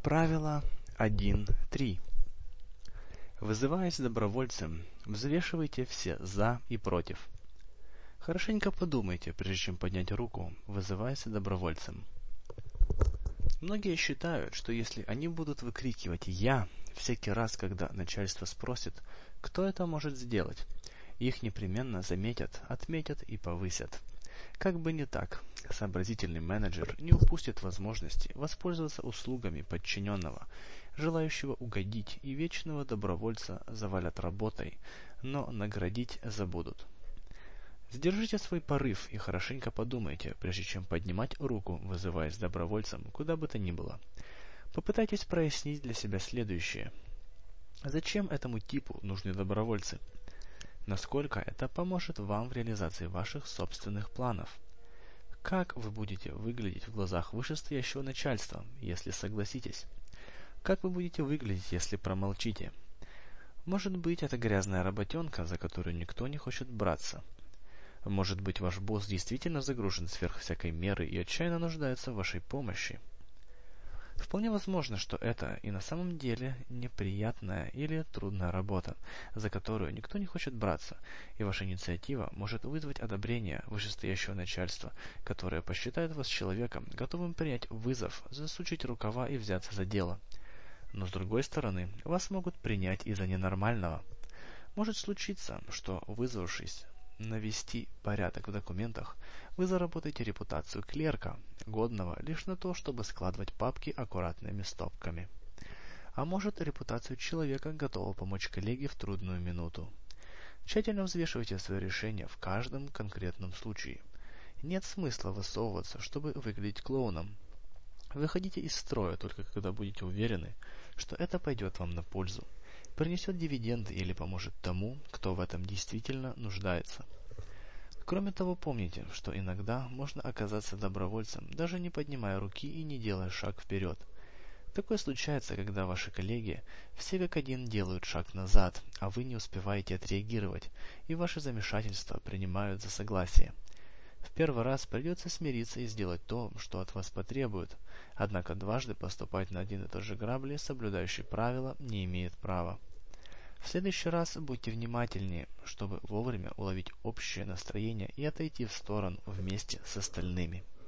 Правило 1.3. Вызываясь добровольцем, взвешивайте все «за» и «против». Хорошенько подумайте, прежде чем поднять руку, вызываясь добровольцем. Многие считают, что если они будут выкрикивать «я» всякий раз, когда начальство спросит, кто это может сделать, их непременно заметят, отметят и повысят. Как бы не так, сообразительный менеджер не упустит возможности воспользоваться услугами подчиненного, желающего угодить, и вечного добровольца завалят работой, но наградить забудут. Сдержите свой порыв и хорошенько подумайте, прежде чем поднимать руку, вызываясь добровольцем, куда бы то ни было. Попытайтесь прояснить для себя следующее. Зачем этому типу нужны добровольцы? Насколько это поможет вам в реализации ваших собственных планов? Как вы будете выглядеть в глазах вышестоящего начальства, если согласитесь? Как вы будете выглядеть, если промолчите? Может быть, это грязная работенка, за которую никто не хочет браться. Может быть, ваш босс действительно загружен сверх всякой меры и отчаянно нуждается в вашей помощи. Вполне возможно, что это и на самом деле неприятная или трудная работа, за которую никто не хочет браться, и ваша инициатива может вызвать одобрение вышестоящего начальства, которое посчитает вас человеком, готовым принять вызов, засучить рукава и взяться за дело. Но с другой стороны, вас могут принять и за ненормального. Может случиться, что, вызвавшись навести порядок в документах, вы заработаете репутацию клерка, годного лишь на то, чтобы складывать папки аккуратными стопками. А может, репутацию человека, готового помочь коллеге в трудную минуту. Тщательно взвешивайте свое решение в каждом конкретном случае. Нет смысла высовываться, чтобы выглядеть клоуном. Выходите из строя только когда будете уверены, что это пойдет вам на пользу, принесет дивиденды или поможет тому, кто в этом действительно нуждается. Кроме того, помните, что иногда можно оказаться добровольцем, даже не поднимая руки и не делая шаг вперед. Такое случается, когда ваши коллеги все как один делают шаг назад, а вы не успеваете отреагировать, и ваше замешательство принимают за согласие. В первый раз придется смириться и сделать то, что от вас потребуют, однако дважды поступать на один и тот же грабли, соблюдающий правила, не имеет права. В следующий раз будьте внимательнее, чтобы вовремя уловить общее настроение и отойти в сторону вместе с остальными.